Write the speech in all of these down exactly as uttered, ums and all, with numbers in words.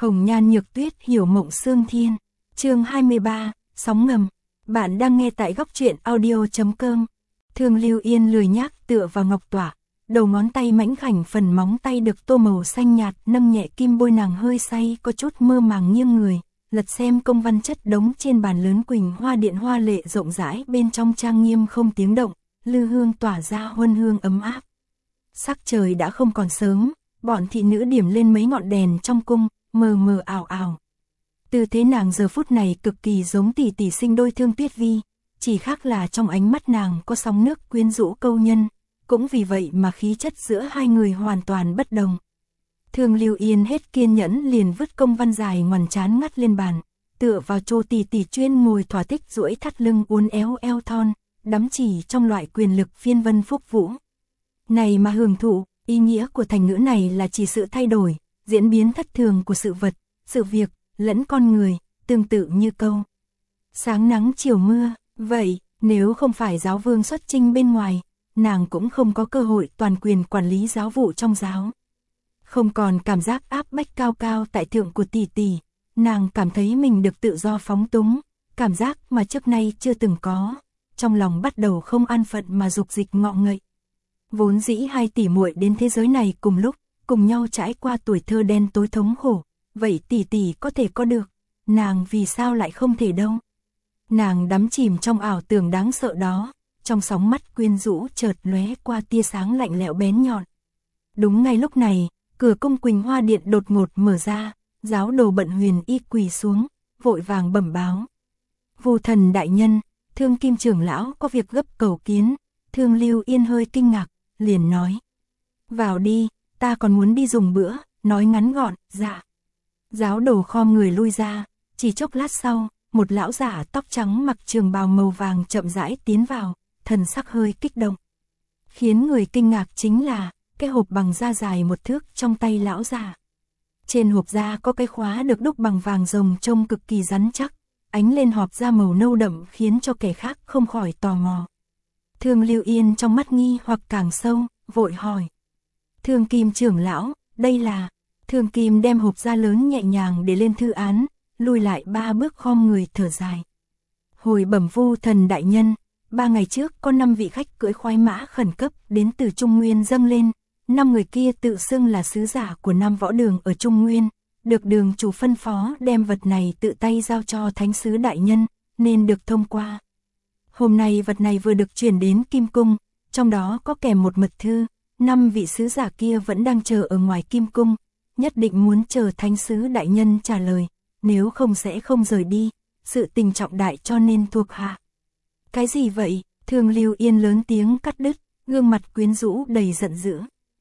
Hồng nhan nhược tuyết hiểu mộng xương thiên. Chương hai mươi ba, sóng ngầm. Bạn đang nghe tại góc truyện audio chấm com. Thương Lưu Yên lười nhác tựa vào ngọc tỏa, đầu ngón tay mảnh khảnh phần móng tay được tô màu xanh nhạt nâng nhẹ kim bôi, nàng hơi say có chút mơ màng nghiêng người, lật xem công văn chất đống trên bàn lớn. Quỳnh hoa điện hoa lệ rộng rãi, bên trong trang nghiêm không tiếng động, lư hương tỏa ra huân hương ấm áp. Sắc trời đã không còn sớm, bọn thị nữ điểm lên mấy ngọn đèn trong cung, mờ mờ ảo ảo. Tư thế nàng giờ phút này cực kỳ giống tỷ tỷ sinh đôi Thương Tuyết Vi, chỉ khác là trong ánh mắt nàng có sóng nước quyến rũ câu nhân, cũng vì vậy mà khí chất giữa hai người hoàn toàn bất đồng. Thương Lưu Yên hết kiên nhẫn liền vứt công văn dài ngoằn chán ngắt lên bàn, tựa vào chỗ tỷ tỷ chuyên ngồi thỏa thích duỗi thắt lưng uốn éo eo thon, đắm chỉ trong loại quyền lực phiên vân phúc vũ. Này mà hưởng thụ, ý nghĩa của thành ngữ này là chỉ sự thay đổi, diễn biến thất thường của sự vật, sự việc, lẫn con người, tương tự như câu sáng nắng chiều mưa. Vậy, nếu không phải giáo vương xuất chinh bên ngoài, nàng cũng không có cơ hội toàn quyền quản lý giáo vụ trong giáo. Không còn cảm giác áp bách cao cao tại thượng của tỷ tỷ, nàng cảm thấy mình được tự do phóng túng, cảm giác mà trước nay chưa từng có, trong lòng bắt đầu không an phận mà dục dịch ngọ ngậy. Vốn dĩ hai tỷ muội đến thế giới này cùng lúc, cùng nhau trải qua tuổi thơ đen tối thống khổ, vậy tỷ tỷ có thể có được, nàng vì sao lại không thể đâu. Nàng đắm chìm trong ảo tưởng đáng sợ đó, trong sóng mắt quyến rũ chợt lóe qua tia sáng lạnh lẽo bén nhọn. Đúng ngay lúc này, cửa cung Quỳnh Hoa Điện đột ngột mở ra, giáo đồ Bận Huyền y quỳ xuống, vội vàng bẩm báo. Vu thần đại nhân, Thương Kim trưởng lão có việc gấp cầu kiến. Thương Lưu Yên hơi kinh ngạc, liền nói. Vào đi, ta còn muốn đi dùng bữa, nói ngắn gọn, dạ. Giáo đồ khom người lui ra, chỉ chốc lát sau, một lão giả tóc trắng mặc trường bào màu vàng chậm rãi tiến vào, thần sắc hơi kích động. Khiến người kinh ngạc chính là, cái hộp bằng da dài một thước trong tay lão giả. Trên hộp da có cái khóa được đúc bằng vàng rồng trông cực kỳ rắn chắc, ánh lên hộp da màu nâu đậm khiến cho kẻ khác không khỏi tò mò. Thương Lưu Yên trong mắt nghi hoặc càng sâu, vội hỏi. Thương Kim trưởng lão, đây là... Thương Kim đem hộp da lớn nhẹ nhàng để lên thư án, lùi lại ba bước khom người thở dài. Hồi bẩm Vu thần đại nhân, ba ngày trước có năm vị khách cưỡi khoái mã khẩn cấp đến từ Trung Nguyên dâng lên, năm người kia tự xưng là sứ giả của Nam Võ Đường ở Trung Nguyên, được đường chủ phân phó đem vật này tự tay giao cho thánh sứ đại nhân, nên được thông qua. Hôm nay vật này vừa được chuyển đến Kim Cung, trong đó có kèm một mật thư, năm vị sứ giả kia vẫn đang chờ ở ngoài Kim Cung, nhất định muốn chờ thánh sứ đại nhân trả lời, nếu không sẽ không rời đi, sự tình trọng đại cho nên thuộc hạ. Cái gì vậy? Thương Lưu Yên lớn tiếng cắt đứt, gương mặt quyến rũ đầy giận dữ.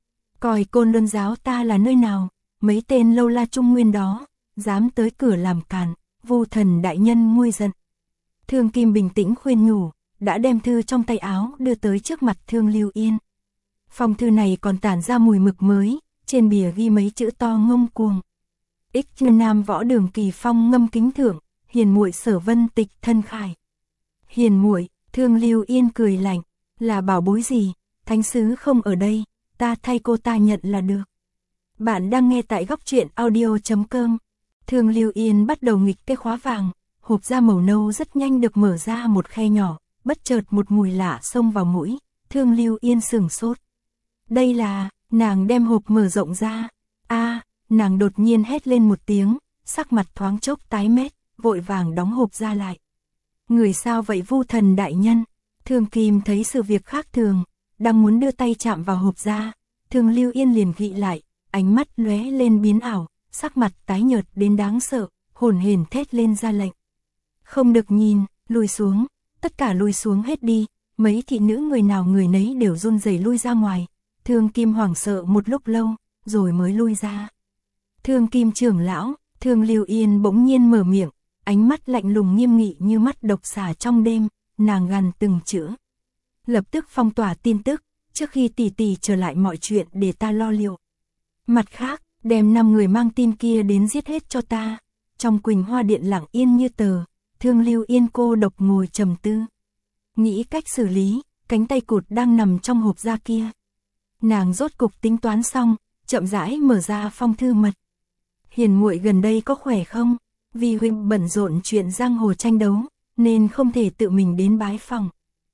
Coi Côn Luân giáo ta là nơi nào, mấy tên lâu la Trung Nguyên đó, dám tới cửa làm càn, Vu thần đại nhân nguôi giận. Thương Kim bình tĩnh khuyên nhủ, đã đem thư trong tay áo đưa tới trước mặt Thương Lưu Yên. Phong thư này còn tản ra mùi mực mới, trên bìa ghi mấy chữ to ngông cuồng. Ích chư Nam Võ Đường Kỳ Phong ngâm kính thưởng, hiền muội Sở Vân tịch thân khải. Hiền muội, Thương Lưu Yên cười lạnh, là bảo bối gì, thánh sứ không ở đây, ta thay cô ta nhận là được. Bạn đang nghe tại góc truyện audio chấm com. Thương Lưu Yên bắt đầu nghịch cái khóa vàng, hộp da màu nâu rất nhanh được mở ra một khe nhỏ, bất chợt một mùi lạ xông vào mũi, Thương Lưu Yên sửng sốt. Đây là, nàng đem hộp mở rộng ra, a nàng đột nhiên hét lên một tiếng, sắc mặt thoáng chốc tái mét, vội vàng đóng hộp ra lại. Người sao vậy Vu thần đại nhân? Thương Kim thấy sự việc khác thường, đang muốn đưa tay chạm vào hộp da, Thương Lưu Yên liền gị lại, ánh mắt lóe lên biến ảo, sắc mặt tái nhợt đến đáng sợ, hồn hển thét lên ra lệnh. Không được nhìn, lùi xuống, tất cả lùi xuống hết đi. Mấy thị nữ người nào người nấy đều run rẩy lui ra ngoài. Thương Kim hoảng sợ một lúc lâu, rồi mới lui ra. Thương Kim trưởng lão, Thương Lưu Yên bỗng nhiên mở miệng, ánh mắt lạnh lùng nghiêm nghị như mắt độc xà trong đêm, nàng gằn từng chữ. Lập tức phong tỏa tin tức, trước khi tỷ tỷ trở lại mọi chuyện để ta lo liệu. Mặt khác, đem năm người mang tin kia đến giết hết cho ta. Trong Quỳnh Hoa Điện lặng yên như tờ, Thương Lưu Yên cô độc ngồi trầm tư. Nghĩ cách xử lý, cánh tay cụt đang nằm trong hộp da kia. Nàng rốt cục tính toán xong, chậm rãi mở ra phong thư mật. Hiền muội gần đây có khỏe không? Vì huynh bận rộn chuyện giang hồ tranh đấu, nên không thể tự mình đến bái phòng.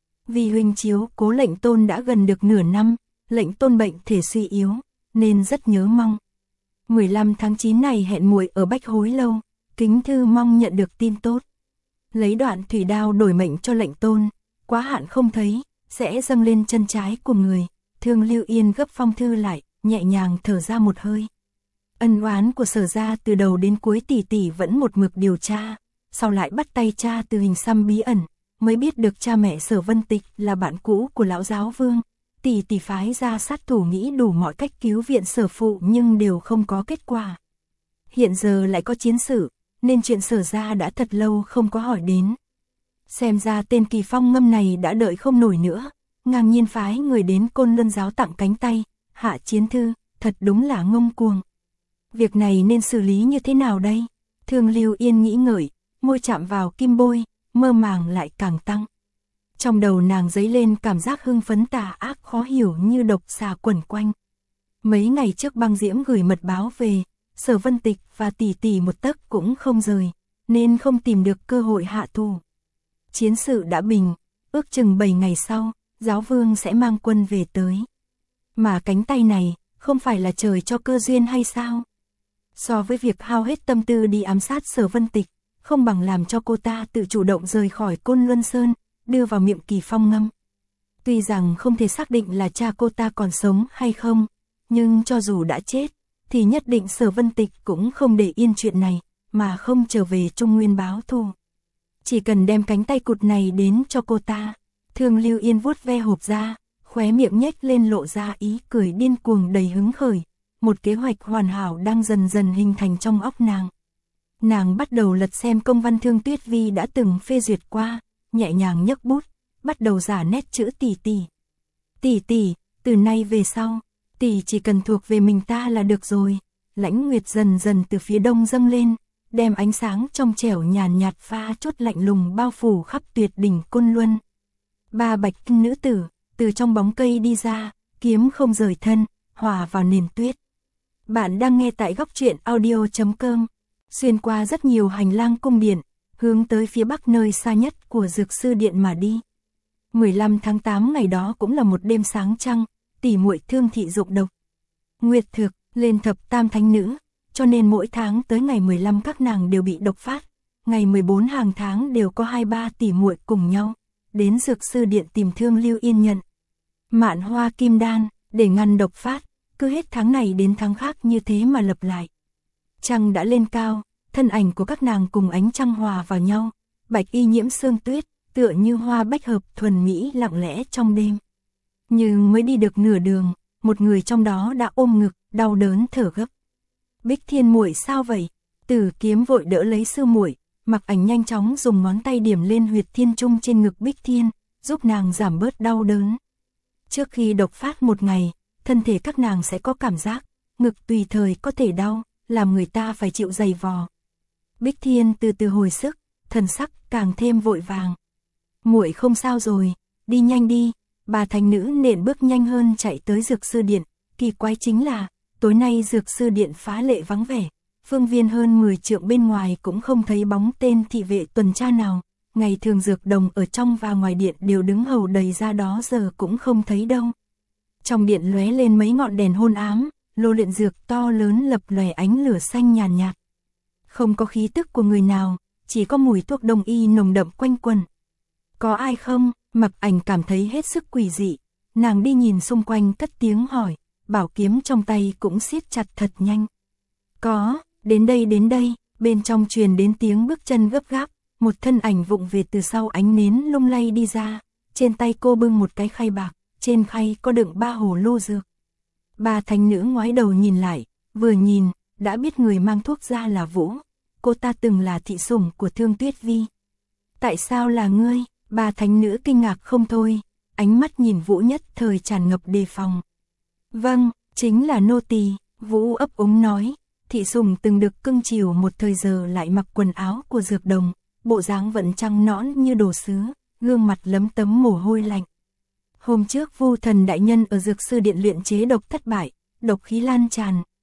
Vì huynh chiếu cố lệnh tôn đã gần được nửa năm, lệnh tôn bệnh thể suy yếu, nên rất nhớ mong. mười lăm tháng chín này hẹn muội ở Bách Hối lâu, kính thư mong nhận được tin tốt. Lấy đoạn thủy đao đổi mệnh cho lệnh tôn, quá hạn không thấy, sẽ dâng lên chân trái của người. Thương Lưu Yên gấp phong thư lại, nhẹ nhàng thở ra một hơi. Ân oán của Sở gia từ đầu đến cuối tỷ tỷ vẫn một mực điều tra, sau lại bắt tay tra từ hình xăm bí ẩn, mới biết được cha mẹ Sở Vân Tịch là bạn cũ của lão giáo vương. Tỷ tỷ phái ra sát thủ nghĩ đủ mọi cách cứu viện Sở phụ nhưng đều không có kết quả. Hiện giờ lại có chiến sự, nên chuyện Sở gia đã thật lâu không có hỏi đến. Xem ra tên Kỳ Phong Ngâm này đã đợi không nổi nữa, ngang nhiên phái người đến Côn Luân giáo tặng cánh tay, hạ chiến thư, thật đúng là ngông cuồng. Việc này nên xử lý như thế nào đây? Thương Lưu Yên nghĩ ngợi, môi chạm vào kim bôi, mơ màng lại càng tăng. Trong đầu nàng dấy lên cảm giác hưng phấn tà ác khó hiểu như độc xà quẩn quanh. Mấy ngày trước Băng Diễm gửi mật báo về, Sở Vân Tịch và tỷ tỷ một tấc cũng không rời, nên không tìm được cơ hội hạ thù. Chiến sự đã bình, ước chừng bảy ngày sau, giáo vương sẽ mang quân về tới. Mà cánh tay này, không phải là trời cho cơ duyên hay sao? So với việc hao hết tâm tư đi ám sát Sở Vân Tịch, không bằng làm cho cô ta tự chủ động rời khỏi Côn Luân Sơn, đưa vào miệng Kỳ Phong Ngâm. Tuy rằng không thể xác định là cha cô ta còn sống hay không, nhưng cho dù đã chết, thì nhất định Sở Vân Tịch cũng không để yên chuyện này, mà không trở về Trung Nguyên báo thù. Chỉ cần đem cánh tay cụt này đến cho cô ta. Thương Lưu Yên vuốt ve hộp ra, khóe miệng nhếch lên lộ ra ý cười điên cuồng đầy hứng khởi. Một kế hoạch hoàn hảo đang dần dần hình thành trong óc nàng. Nàng bắt đầu lật xem công văn Thương Tuyết Vi đã từng phê duyệt qua, nhẹ nhàng nhấc bút, bắt đầu giả nét chữ tỷ tỷ. Tỷ tỷ, từ nay về sau, tỷ chỉ cần thuộc về mình ta là được rồi. Lãnh nguyệt dần dần từ phía đông dâng lên, đem ánh sáng trong trẻo nhàn nhạt pha chút lạnh lùng bao phủ khắp tuyệt đỉnh Côn Luân. Ba bạch nữ tử, từ trong bóng cây đi ra, kiếm không rời thân, hòa vào nền tuyết. Bạn đang nghe tại góc truyện audio chấm com, xuyên qua rất nhiều hành lang cung điện, hướng tới phía bắc nơi xa nhất của Dược Sư Điện mà đi. mười lăm tháng tám ngày đó cũng là một đêm sáng trăng, tỷ muội Thương Thị dụng độc. Nguyệt thực, lên thập tam thánh nữ, cho nên mỗi tháng tới ngày mười lăm các nàng đều bị độc phát, ngày mười bốn hàng tháng đều có hai ba tỷ muội cùng nhau đến Dược Sư Điện tìm Thương Lưu Yên nhận Mạn Hoa Kim Đan để ngăn độc phát, cứ hết tháng này đến tháng khác như thế mà lặp lại. Trăng đã lên cao, thân ảnh của các nàng cùng ánh trăng hòa vào nhau, bạch y nhiễm sương tuyết, tựa như hoa bách hợp thuần mỹ lặng lẽ trong đêm. Nhưng mới đi được nửa đường, một người trong đó đã ôm ngực, đau đớn thở gấp. Bích Thiên muội sao vậy? Tử Kiếm vội đỡ lấy sư muội, Mặc Ảnh nhanh chóng dùng ngón tay điểm lên huyệt thiên trung trên ngực Bích Thiên, giúp nàng giảm bớt đau đớn. Trước khi độc phát một ngày, thân thể các nàng sẽ có cảm giác, ngực tùy thời có thể đau, làm người ta phải chịu dày vò. Bích Thiên từ từ hồi sức, thần sắc càng thêm vội vàng. Muội không sao rồi, đi nhanh đi. Bà thánh nữ nện bước nhanh hơn chạy tới Dược Sư Điện. Kỳ quái chính là, tối nay Dược Sư Điện phá lệ vắng vẻ. Phương viên hơn mười trượng bên ngoài cũng không thấy bóng tên thị vệ tuần tra nào. Ngày thường dược đồng ở trong và ngoài điện đều đứng hầu đầy ra đó giờ cũng không thấy đâu. Trong điện lóe lên mấy ngọn đèn hôn ám, lô luyện dược to lớn lập lòe ánh lửa xanh nhàn nhạt. Không có khí tức của người nào, chỉ có mùi thuốc đông y nồng đậm quanh quẩn. Có ai không? Mặc Ảnh cảm thấy hết sức quỷ dị. Nàng đi nhìn xung quanh cất tiếng hỏi, bảo kiếm trong tay cũng siết chặt thật nhanh. Có, đến đây đến đây, bên trong truyền đến tiếng bước chân gấp gáp, một thân ảnh vụng về từ sau ánh nến lung lay đi ra, trên tay cô bưng một cái khay bạc, trên khay có đựng ba hồ lô dược. Ba thánh nữ ngoái đầu nhìn lại, vừa nhìn, đã biết người mang thuốc ra là Vũ, cô ta từng là thị sủng của Thương Tuyết Vi. Tại sao là ngươi? Ba thánh nữ kinh ngạc không thôi, ánh mắt nhìn Vũ nhất thời tràn ngập đề phòng. Vâng, chính là nô tỳ, Vũ ấp úng nói, thị sủng từng được cưng chiều một thời giờ lại mặc quần áo của dược đồng, bộ dáng vẫn trăng nõn như đồ sứ, gương mặt lấm tấm mồ hôi lạnh. Hôm trước Vu Thần đại nhân ở Dược Sư Điện luyện chế độc thất bại, độc khí lan tràn,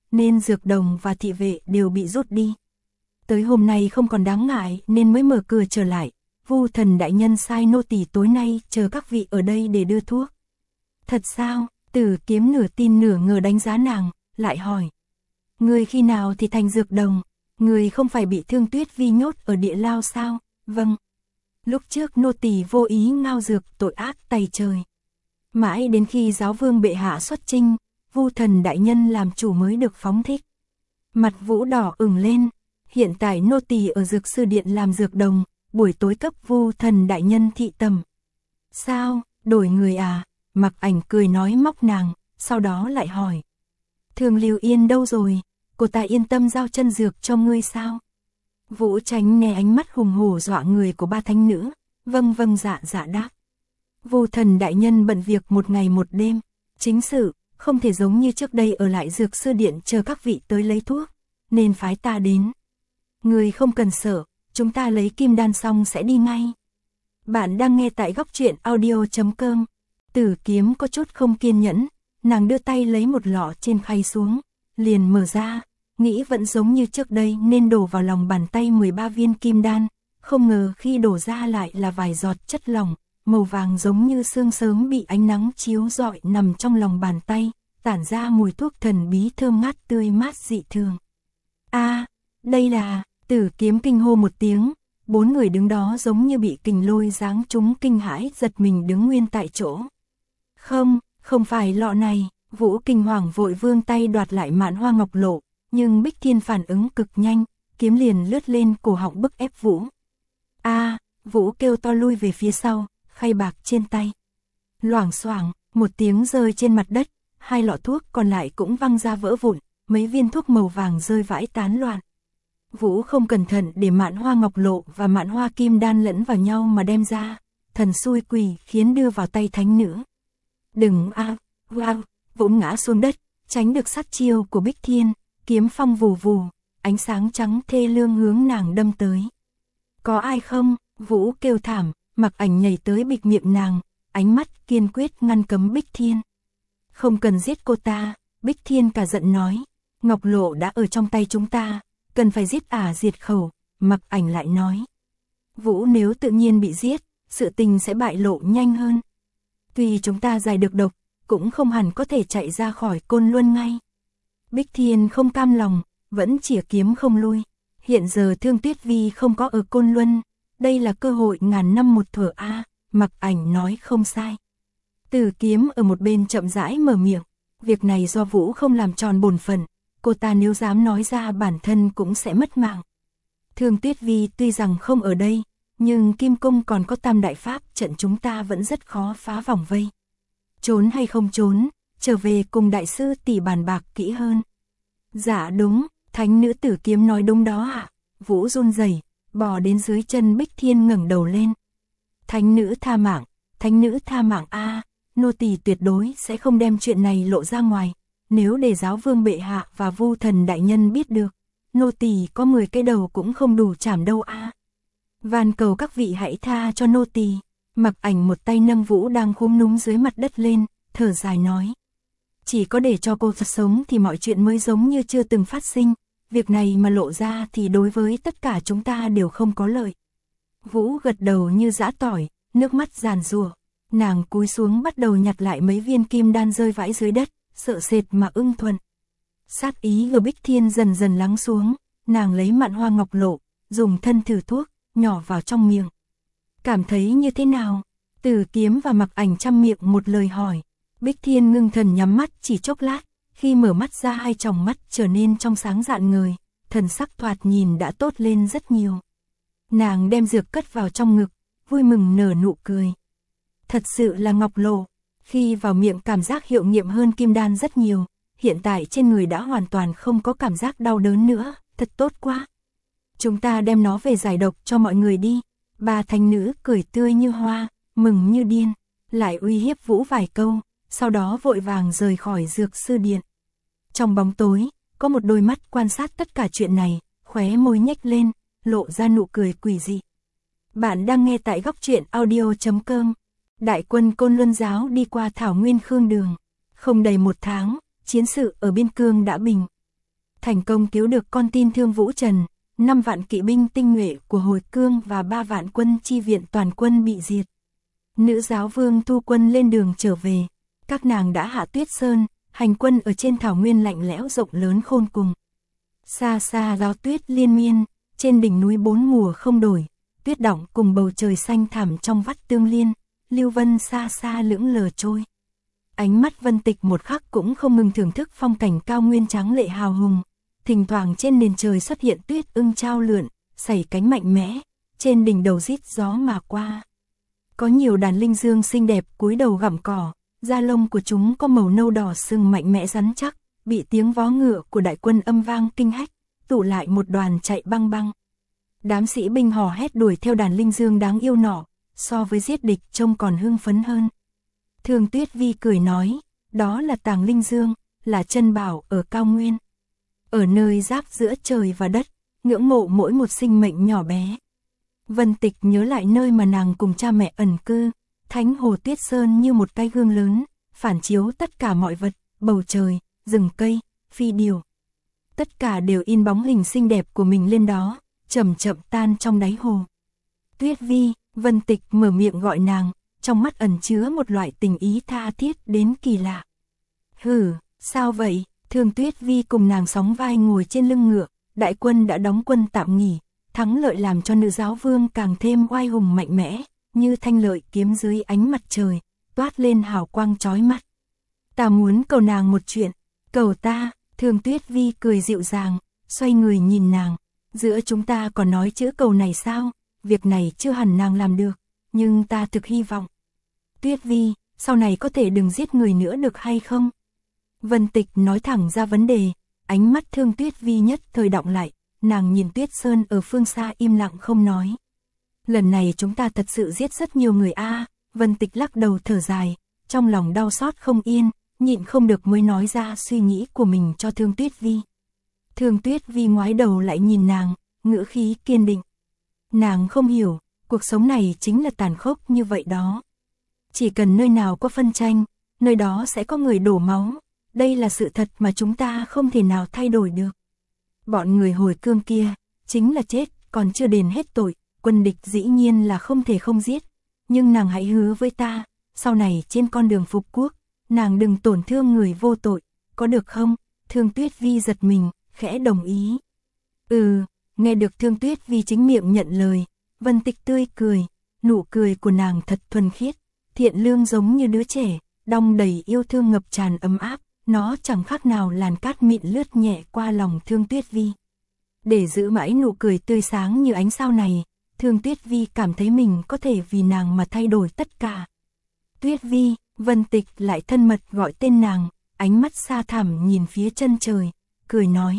nên dược đồng và thị vệ đều bị rút đi. Tới hôm nay không còn đáng ngại nên mới mở cửa trở lại. Vu Thần đại nhân sai nô tỳ tối nay chờ các vị ở đây để đưa thuốc. Thật sao? Tử Kiếm nửa tin nửa ngờ đánh giá nàng, lại hỏi. Người khi nào thì thành dược đồng? Người không phải bị Thương Tuyết Vi nhốt ở địa lao sao? Vâng. Lúc trước nô tỳ vô ý ngao dược, tội ác tày trời. Mãi đến khi giáo vương bệ hạ xuất chinh, Vu Thần đại nhân làm chủ mới được phóng thích. Mặt Vũ đỏ ửng lên. Hiện tại nô tỳ ở dược sư điện làm dược đồng, buổi tối cấp Vu Thần đại nhân thị tầm. Sao, đổi người à? Mặc Ảnh cười nói móc nàng, sau đó lại hỏi. Thường Lưu Yên đâu rồi? Cô ta yên tâm giao chân dược cho ngươi sao? Vũ Tránh nghe ánh mắt hùng hổ dọa người của ba thánh nữ, vâng vâng dạ dạ đáp. Vu Thần đại nhân bận việc một ngày một đêm, chính sự, không thể giống như trước đây ở lại dược sư điện chờ các vị tới lấy thuốc, nên phái ta đến. Người không cần sợ, chúng ta lấy kim đan xong sẽ đi ngay. Bạn đang nghe tại góc truyện audio chấm com. Tử Kiếm có chút không kiên nhẫn, nàng đưa tay lấy một lọ trên khay xuống, liền mở ra, nghĩ vẫn giống như trước đây nên đổ vào lòng bàn tay mười ba viên kim đan, không ngờ khi đổ ra lại là vài giọt chất lỏng, màu vàng giống như sương sớm bị ánh nắng chiếu rọi nằm trong lòng bàn tay, tản ra mùi thuốc thần bí thơm ngát tươi mát dị thường. A, đây là, Tử Kiếm kinh hô một tiếng, bốn người đứng đó giống như bị kình lôi giáng trúng kinh hãi giật mình đứng nguyên tại chỗ. Không, không phải lọ này, Vũ kinh hoàng vội vươn tay đoạt lại Mạn Hoa Ngọc Lộ, nhưng Bích Thiên phản ứng cực nhanh, kiếm liền lướt lên cổ họng bức ép Vũ. A, Vũ kêu to lui về phía sau, khay bạc trên tay. Loảng xoảng, một tiếng rơi trên mặt đất, hai lọ thuốc còn lại cũng văng ra vỡ vụn, mấy viên thuốc màu vàng rơi vãi tán loạn. Vũ không cẩn thận để Mạn Hoa Ngọc Lộ và Mạn Hoa Kim Đan lẫn vào nhau mà đem ra, thần xui quỷ khiến đưa vào tay thánh nữ. Đừng a, wow, Vũ ngã xuống đất, tránh được sát chiêu của Bích Thiên, kiếm phong vù vù, ánh sáng trắng thê lương hướng nàng đâm tới. Có ai không? Vũ kêu thảm, Mặc Ảnh nhảy tới bịt miệng nàng, ánh mắt kiên quyết ngăn cấm Bích Thiên. Không cần giết cô ta, Bích Thiên cả giận nói, Ngọc Lộ đã ở trong tay chúng ta, cần phải giết ả diệt khẩu. Mặc Ảnh lại nói, Vũ nếu tự nhiên bị giết, sự tình sẽ bại lộ nhanh hơn. Tuy chúng ta giải được độc, cũng không hẳn có thể chạy ra khỏi Côn Luân ngay. Bích Thiên không cam lòng, vẫn chĩa kiếm không lui. Hiện giờ Thương Tuyết Vi không có ở Côn Luân, đây là cơ hội ngàn năm một thuở a. Mặc Ảnh nói không sai. Tử Kiếm ở một bên chậm rãi mở miệng, việc này do Vũ không làm tròn bổn phận, cô ta nếu dám nói ra bản thân cũng sẽ mất mạng. Thương Tuyết Vi tuy rằng không ở đây, nhưng Kim Cung còn có Tam Đại Pháp trận, chúng ta vẫn rất khó phá vòng vây. Trốn hay không trốn, trở về cùng đại sư tỷ bàn bạc kỹ hơn. Dạ đúng, thánh nữ Tử Kiếm nói đúng đó ạ. Vũ run rẩy, bò đến dưới chân Bích Thiên ngẩng đầu lên. Thánh nữ tha mạng, thánh nữ tha mạng a, nô tỳ tuyệt đối sẽ không đem chuyện này lộ ra ngoài. Nếu để giáo vương bệ hạ và Vu Thần đại nhân biết được, nô tỳ có mười cái đầu cũng không đủ chảm đâu a. Van cầu các vị hãy tha cho nô tỳ. Mặc Ảnh một tay nâng Vũ đang khúm núm dưới mặt đất lên, thở dài nói. Chỉ có để cho cô thật sống thì mọi chuyện mới giống như chưa từng phát sinh, việc này mà lộ ra thì đối với tất cả chúng ta đều không có lợi. Vũ gật đầu như giã tỏi, nước mắt giàn giụa, nàng cúi xuống bắt đầu nhặt lại mấy viên kim đan rơi vãi dưới đất, sợ sệt mà ưng thuận. Sát ý ở Bích Thiên dần dần lắng xuống, nàng lấy Mạn Hoa Ngọc Lộ, dùng thân thử thuốc, nhỏ vào trong miệng. Cảm thấy như thế nào? Tử Kiếm và Mặc Ảnh chăm miệng một lời hỏi. Bích Thiên ngưng thần nhắm mắt chỉ chốc lát, khi mở mắt ra hai tròng mắt trở nên trong sáng rạng ngời, thần sắc thoạt nhìn đã tốt lên rất nhiều. Nàng đem dược cất vào trong ngực, vui mừng nở nụ cười. Thật sự là Ngọc Lộ, khi vào miệng cảm giác hiệu nghiệm hơn kim đan rất nhiều, hiện tại trên người đã hoàn toàn không có cảm giác đau đớn nữa, thật tốt quá. Chúng ta đem nó về giải độc cho mọi người đi. Ba thánh nữ cười tươi như hoa, mừng như điên, lại uy hiếp Vũ vài câu, sau đó vội vàng rời khỏi dược sư điện. Trong bóng tối, có một đôi mắt quan sát tất cả chuyện này, khóe môi nhếch lên, lộ ra nụ cười quỷ dị. Bạn đang nghe tại góc truyện audio chấm com. Đại quân Côn Luân giáo đi qua Thảo Nguyên Khương Đường. Không đầy một tháng, chiến sự ở biên cương đã bình. thành công cứu được con tin Thương Vũ Trần, năm vạn kỵ binh tinh nhuệ của Hồi Cương và ba vạn quân chi viện toàn quân bị diệt. Nữ giáo vương thu quân lên đường trở về, các nàng đã hạ Tuyết Sơn, hành quân ở trên thảo nguyên lạnh lẽo rộng lớn khôn cùng. Xa xa gió tuyết liên miên, trên đỉnh núi bốn mùa không đổi, tuyết đọng cùng bầu trời xanh thẳm trong vắt tương liên, lưu vân xa xa lững lờ trôi. Ánh mắt Vân Tịch một khắc cũng không ngừng thưởng thức phong cảnh cao nguyên tráng lệ hào hùng, thỉnh thoảng trên nền trời xuất hiện tuyết ưng trao lượn, sẩy cánh mạnh mẽ, trên đỉnh đầu rít gió mà qua. Có nhiều đàn linh dương xinh đẹp cúi đầu gặm cỏ, da lông của chúng có màu nâu đỏ sừng mạnh mẽ rắn chắc, bị tiếng vó ngựa của đại quân âm vang kinh hách, tụ lại một đoàn chạy băng băng. Đám sĩ binh hò hét đuổi theo đàn linh dương đáng yêu nọ, so với giết địch trông còn hưng phấn hơn. Thường Tuyết Vi cười nói, đó là tàng linh dương, là chân bảo ở cao nguyên. Ở nơi giáp giữa trời và đất, ngưỡng mộ mỗi một sinh mệnh nhỏ bé. Vân Tịch nhớ lại nơi mà nàng cùng cha mẹ ẩn cư, Thánh Hồ Tuyết Sơn như một cái gương lớn, phản chiếu tất cả mọi vật, bầu trời, rừng cây, phi điều. Tất cả đều in bóng hình xinh đẹp của mình lên đó, chậm chậm tan trong đáy hồ. Tuyết Vi, Vân Tịch mở miệng gọi nàng, trong mắt ẩn chứa một loại tình ý tha thiết đến kỳ lạ. Hừ, sao vậy? Thường Tuyết Vi cùng nàng sóng vai ngồi trên lưng ngựa, đại quân đã đóng quân tạm nghỉ, thắng lợi làm cho nữ giáo vương càng thêm oai hùng mạnh mẽ, như thanh lợi kiếm dưới ánh mặt trời, toát lên hào quang chói mắt. Ta muốn cầu nàng một chuyện, cầu ta. Thường Tuyết Vi cười dịu dàng, xoay người nhìn nàng, giữa chúng ta còn nói chữ cầu này sao? Việc này chưa hẳn nàng làm được, nhưng ta thực hy vọng. Tuyết Vi, sau này có thể đừng giết người nữa được hay không? Vân Tịch nói thẳng ra vấn đề, ánh mắt Thương Tuyết Vi nhất thời đọng lại, nàng nhìn Tuyết Sơn ở phương xa im lặng không nói. Lần này chúng ta thật sự giết rất nhiều người a. À, Vân Tịch lắc đầu thở dài, trong lòng đau xót không yên, nhịn không được mới nói ra suy nghĩ của mình cho Thương Tuyết Vi. Thương Tuyết Vi ngoái đầu lại nhìn nàng, ngữ khí kiên định. Nàng không hiểu, cuộc sống này chính là tàn khốc như vậy đó. Chỉ cần nơi nào có phân tranh, nơi đó sẽ có người đổ máu. Đây là sự thật mà chúng ta không thể nào thay đổi được. Bọn người Hồi Cương kia, chính là chết, còn chưa đền hết tội, quân địch dĩ nhiên là không thể không giết. Nhưng nàng hãy hứa với ta, sau này trên con đường phục quốc, nàng đừng tổn thương người vô tội, có được không? Thương Tuyết Vi giật mình, khẽ đồng ý. Ừ, nghe được Thương Tuyết Vi chính miệng nhận lời, Vân Tịch tươi cười, nụ cười của nàng thật thuần khiết, thiện lương giống như đứa trẻ, đong đầy yêu thương ngập tràn ấm áp, nó chẳng khác nào làn cát mịn lướt nhẹ qua lòng Thương Tuyết Vi. Để giữ mãi nụ cười tươi sáng như ánh sao này, Thương Tuyết Vi cảm thấy mình có thể vì nàng mà thay đổi tất cả. Tuyết Vi, Vân Tịch lại thân mật gọi tên nàng, ánh mắt xa thẳm nhìn phía chân trời, cười nói.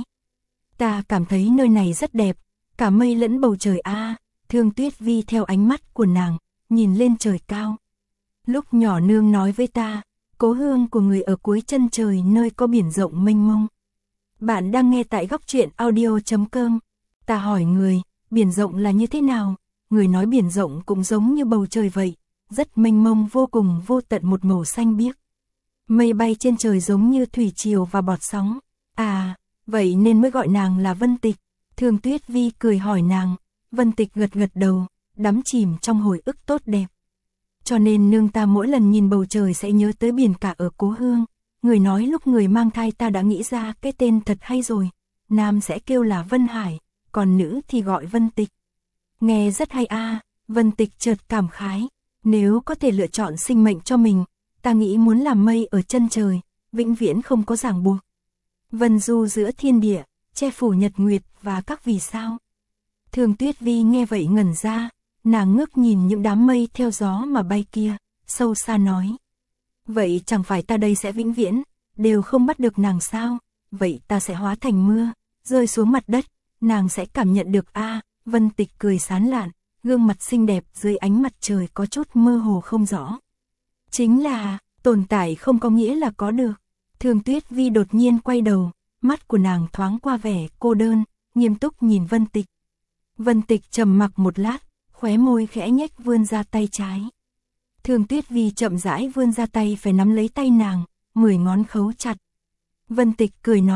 Ta cảm thấy nơi này rất đẹp, cả mây lẫn bầu trời a. À, Thương Tuyết Vi theo ánh mắt của nàng, nhìn lên trời cao. Lúc nhỏ nương nói với ta, cố hương của người ở cuối chân trời nơi có biển rộng mênh mông. Bạn đang nghe tại góc truyện audio chấm com. Ta hỏi người, biển rộng là như thế nào? Người nói biển rộng cũng giống như bầu trời vậy, rất mênh mông vô cùng vô tận một màu xanh biếc. Mây bay trên trời giống như thủy triều và bọt sóng. À, vậy nên mới gọi nàng là Vân Tịch. Thương Tuyết Vi cười hỏi nàng, Vân Tịch gật gật đầu, đắm chìm trong hồi ức tốt đẹp. Cho nên nương ta mỗi lần nhìn bầu trời sẽ nhớ tới biển cả ở cố hương. Người nói lúc người mang thai ta đã nghĩ ra cái tên thật hay rồi. Nam sẽ kêu là Vân Hải, còn nữ thì gọi Vân Tịch. Nghe rất hay a. À, Vân Tịch chợt cảm khái. Nếu có thể lựa chọn sinh mệnh cho mình, ta nghĩ muốn làm mây ở chân trời, vĩnh viễn không có ràng buộc. Vân du giữa thiên địa, che phủ nhật nguyệt và các vì sao. Thường Tuyết Vi nghe vậy ngẩn ra, nàng ngước nhìn những đám mây theo gió mà bay kia, sâu xa nói. Vậy chẳng phải ta đây sẽ vĩnh viễn, đều không bắt được nàng sao? Vậy ta sẽ hóa thành mưa, rơi xuống mặt đất, nàng sẽ cảm nhận được a. À, Vân Tịch cười sán lạn, gương mặt xinh đẹp dưới ánh mặt trời có chút mơ hồ không rõ. Chính là, tồn tại không có nghĩa là có được. Thường Tuyết Vi đột nhiên quay đầu, mắt của nàng thoáng qua vẻ cô đơn, nghiêm túc nhìn Vân Tịch. Vân Tịch trầm mặc một lát, khóe môi khẽ nhếch vươn ra tay trái. Thường Tuyết Vi chậm rãi vươn ra tay phải nắm lấy tay nàng, mười ngón khấu chặt. Vân Tịch cười nói,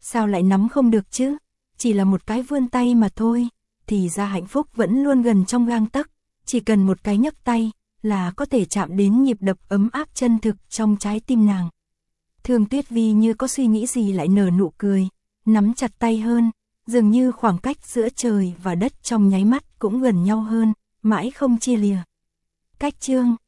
sao lại nắm không được chứ? Chỉ là một cái vươn tay mà thôi, thì ra hạnh phúc vẫn luôn gần trong gang tấc, chỉ cần một cái nhấc tay là có thể chạm đến nhịp đập ấm áp chân thực trong trái tim nàng. Thường Tuyết Vi như có suy nghĩ gì lại nở nụ cười, nắm chặt tay hơn, dường như khoảng cách giữa trời và đất trong nháy mắt cũng gần nhau hơn, mãi không chia lìa. Cách chương